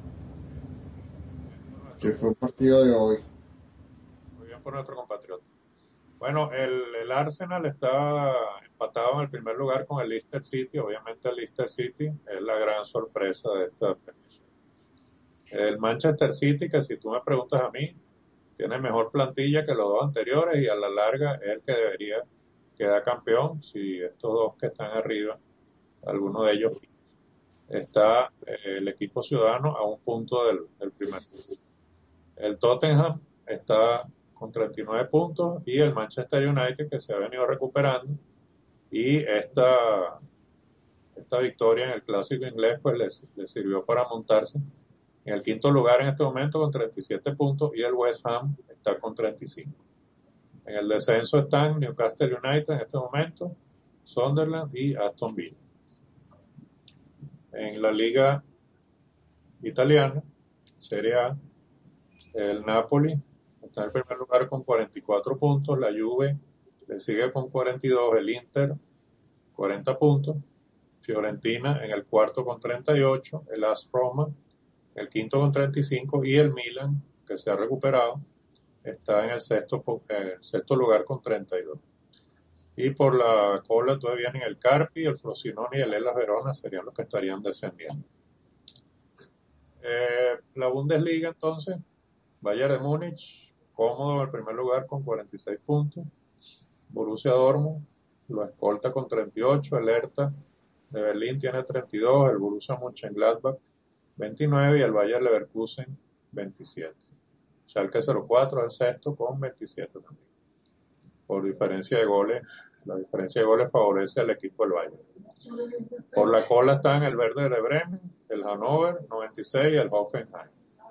Que fue un partido de hoy. Muy bien por nuestro compatriota. Bueno, el, el Arsenal está empatado en el primer lugar con el Leicester City. Obviamente el Leicester City es la gran sorpresa de esta premiación. El Manchester City, que si tú me preguntas a mí, tiene mejor plantilla que los dos anteriores y a la larga es el que debería quedar campeón si estos dos que están arriba, alguno de ellos, está eh, el equipo ciudadano a un punto del, del primer. El Tottenham está con treinta y nueve puntos y el Manchester United, que se ha venido recuperando, y esta, esta victoria en el clásico inglés pues les, les sirvió para montarse en el quinto lugar en este momento con treinta y siete puntos y el West Ham está con treinta y cinco. En el descenso están Newcastle United en este momento, Sunderland y Aston Villa. En la liga italiana, Serie A, el Napoli está en el primer lugar con cuarenta y cuatro puntos, la Juve le sigue con cuarenta y dos, el Inter cuarenta puntos, Fiorentina en el cuarto con treinta y ocho, el AS Roma el quinto con treinta y cinco y el Milan, que se ha recuperado, está en el sexto, eh, sexto lugar con treinta y dos. Y por la cola todavía vienen el Carpi, el Frosinone y el Hellas Verona serían los que estarían descendiendo. Eh, la Bundesliga entonces, Bayern de Múnich, cómodo en el primer lugar con cuarenta y seis puntos, Borussia Dortmund lo escolta con treinta y ocho, el Hertha de Berlín tiene treinta y dos, el Borussia Mönchengladbach veintinueve y el Bayer Leverkusen veintisiete. Schalke cero cuatro es el sexto con veintisiete también. Por diferencia de goles, la diferencia de goles favorece al equipo del Bayern. Por la cola están el Werder de Bremen, el Hannover noventa y seis y el Hoffenheim.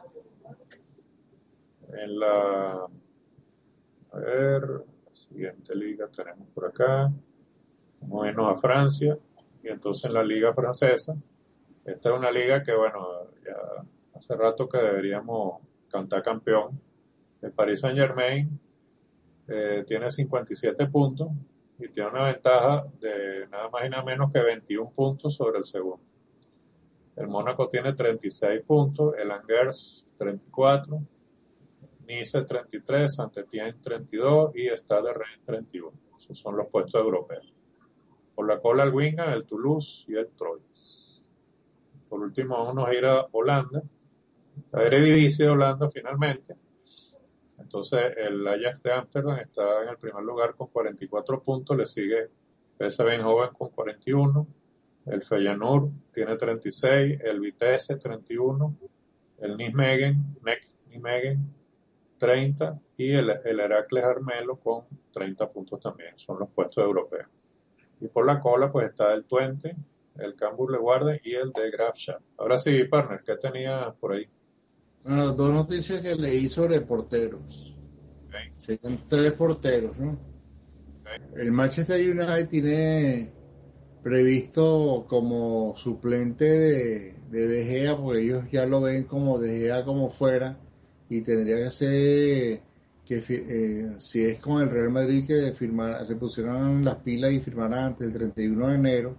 En la, a ver, la siguiente liga tenemos por acá, vamos a irnos a Francia, y entonces en la liga francesa, esta es una liga que bueno, ya hace rato que deberíamos cantar campeón. El Paris Saint Germain eh, tiene cincuenta y siete puntos y tiene una ventaja de nada más y nada menos que veintiún puntos sobre el segundo. El Mónaco tiene treinta y seis puntos, el Angers treinta y cuatro, Nice treinta y tres, Saint-Étienne treinta y dos y Stade Rennes treinta y uno. Esos son los puestos europeos. Por la cola el Wigan, el Toulouse y el Troyes. Por último vamos a ir a Holanda, la Eredivisie de Holanda finalmente. Entonces el Ajax de Ámsterdam está en el primer lugar con cuarenta y cuatro puntos, le sigue P S V Eindhoven con cuarenta y uno, el Feyenoord tiene treinta y seis, el Vitesse treinta y uno, el Nijmegen, Nijmegen treinta y el, el Heracles Armelo con treinta puntos también, son los puestos europeos. Y por la cola pues está el Twente, el Cambuur Leeuwarden y el de Graafschap. Ahora sí, partner, ¿qué tenía por ahí? Bueno, dos noticias que leí sobre porteros. Okay, Serían tres porteros, ¿no? ok. El Manchester United tiene previsto como suplente de, de De Gea, porque ellos ya lo ven como De Gea como fuera, y tendría que ser que eh, si es con el Real Madrid que firmara, se pusieran las pilas y firmaran antes el treinta y uno de enero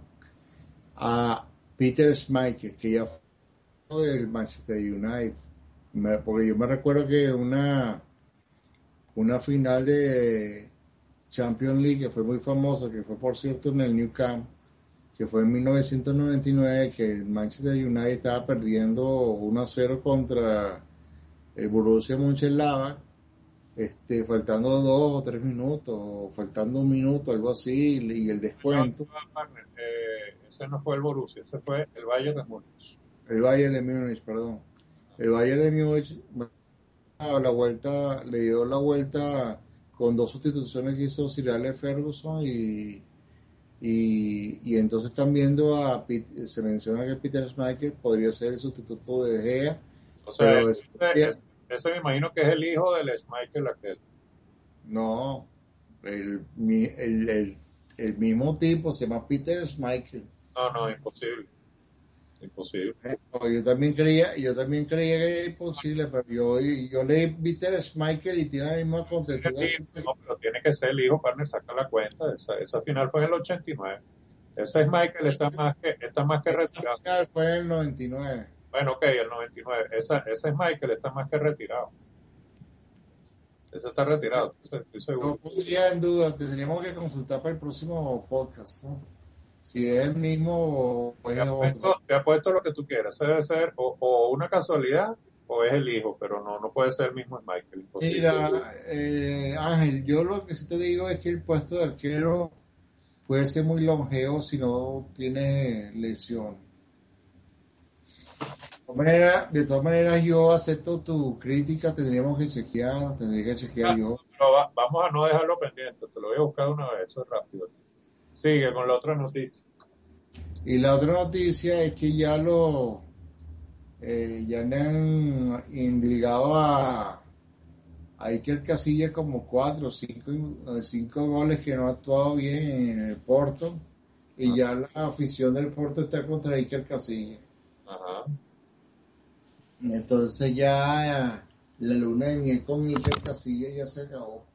a Peter Schmeichel, que ya fue del Manchester United. Me- porque yo me recuerdo que una, una final de Champions League que fue muy famosa, que fue por cierto en el New Camp, que fue en mil novecientos noventa y nueve, que el Manchester United estaba perdiendo uno a cero contra el Borussia Mönchengladbach, este, faltando dos o tres minutos, o faltando un minuto, algo así, y el No, descuento. no, partner, eh, ese no fue el Borussia, ese fue el Bayern de Múnich. El Bayern de Múnich, perdón. El Bayern de Múnich a la vuelta, le dio la vuelta con dos sustituciones que hizo Sir Alex Ferguson y, y, y entonces están viendo a Pete- se menciona que Peter Schmeichel podría ser el sustituto de De Gea, O sea, pero es, ese, ese- ese me imagino que es el hijo del Schmeichel aquel. no, el, mi- el, el, el mismo tipo se llama Peter Schmeichel. No, no, imposible, imposible. Eh, no, yo también creía, yo también creía que era imposible, pero yo, yo leí Peter Schmeichel y tiene la misma Ese es el contextura. hijo, no, pero tiene que ser el hijo, partner, saca la cuenta. Esa, esa final fue en el ochenta y nueve. Ese Schmeichel está más que, está más que Esa retirado. final fue en el noventa y nueve. Bueno, ok, el noventa y nueve. Esa, ese Schmeichel está más que retirado. Ese está retirado, estoy, estoy No seguro. pondría en duda, tendríamos que consultar para el próximo podcast, ¿no? Si es el mismo o Te es otro. apuesto, te apuesto lo que tú quieras. Ese debe ser o, o una casualidad o es el hijo, pero no, no puede ser el mismo Schmeichel, imposible. Mira, eh, Ángel, yo lo que sí te digo es que el puesto de arquero puede ser muy longevo si no tiene lesión. De todas maneras, de todas maneras, yo acepto tu crítica, tendríamos que chequear, tendría que chequear Ah, yo. pero va- vamos a no dejarlo pendiente, te lo voy a buscar una vez, eso es rápido. Sigue con la otra noticia. Y la otra noticia es que ya lo eh, ya le han indilgado a, a Iker Casillas como cuatro o cinco, eh, cinco goles que no ha actuado bien en el Porto, y Ah, ya la afición del Porto está contra Iker Casillas. ajá. Entonces ya la luna de miel con Iker Casillas ya se acabó.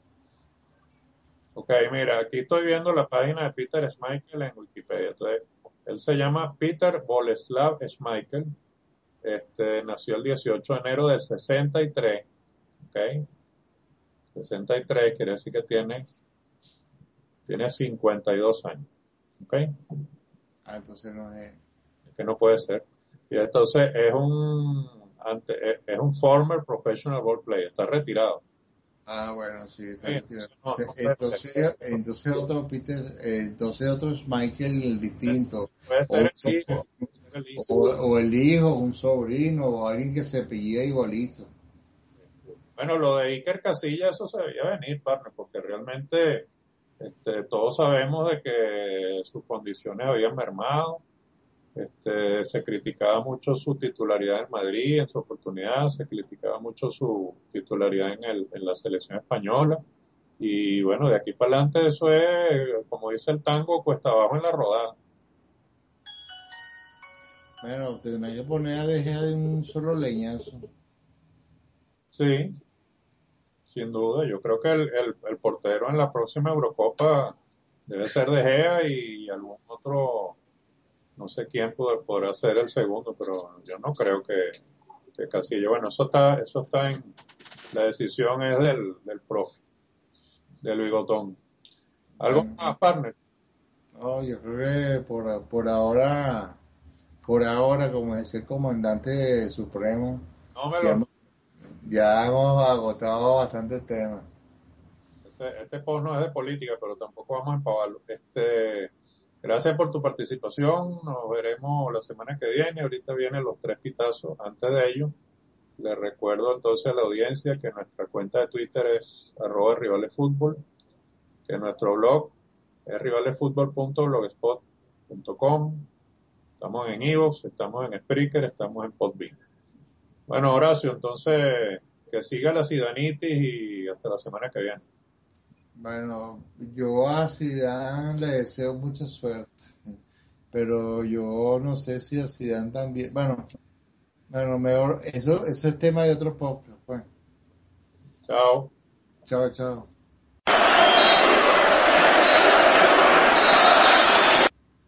Ok, mira, aquí estoy viendo la página de Peter Schmeichel en Wikipedia. Entonces, él se llama Peter Boleslav Schmeichel. Este, nació el dieciocho de enero de sesenta y tres. Ok, sesenta y tres quiere decir que tiene, tiene cincuenta y dos años. Ok, Ah, entonces no es. que no puede ser. Y entonces es un, ante- es es un former professional ball player, está retirado. Ah, bueno, sí, Sí, está retirado. entonces no, no puede ser. Entonces, entonces otro Peter, eh, entonces otro es Michael el distinto, Puede o, ser un el so- hijo, puede ser el hijo. o, o el hijo, un sobrino, o alguien que se apellida igualito. Bueno, lo de Iker Casillas, eso se debía venir, partner, porque realmente este, todos sabemos de que sus condiciones habían mermado. Este, se criticaba mucho su titularidad en Madrid en su oportunidad, se criticaba mucho su titularidad en, el, en la selección española. Y bueno, de aquí para adelante eso es, como dice el tango, cuesta abajo en la rodada. Bueno, tendrá que poner a dejar de un solo leñazo. Sí, sin duda. Yo creo que el, el, el portero en la próxima Eurocopa debe ser De Gea y algún otro, no sé quién podrá, podrá ser el segundo, pero yo no creo que, que Casillas. Bueno, eso está, eso está en, la decisión es del, del profe, del bigotón. ¿Algo Bueno, más, partner? no, yo creo que por, por ahora, por ahora, como es el comandante supremo, No me ya lo... hemos, ya hemos agotado bastante tema. Este, este post no es de política, pero tampoco vamos a empavarlo. Este, gracias por tu participación. Nos veremos la semana que viene. Ahorita vienen los tres pitazos. Antes de ello, les recuerdo entonces a la audiencia que nuestra cuenta de Twitter es arroba rivalefutbol, que nuestro blog es rivalefutbol punto blogspot punto com. Estamos en iVoox, estamos en Spreaker, estamos en Podbean. Bueno, Horacio, entonces que siga la sidanitis y hasta la semana que viene. Bueno, yo a Zidane le deseo mucha suerte, pero yo no sé si a Zidane también. Bueno, bueno, mejor, eso, ese es tema de otro podcast. Pues, Chao. chao, chao.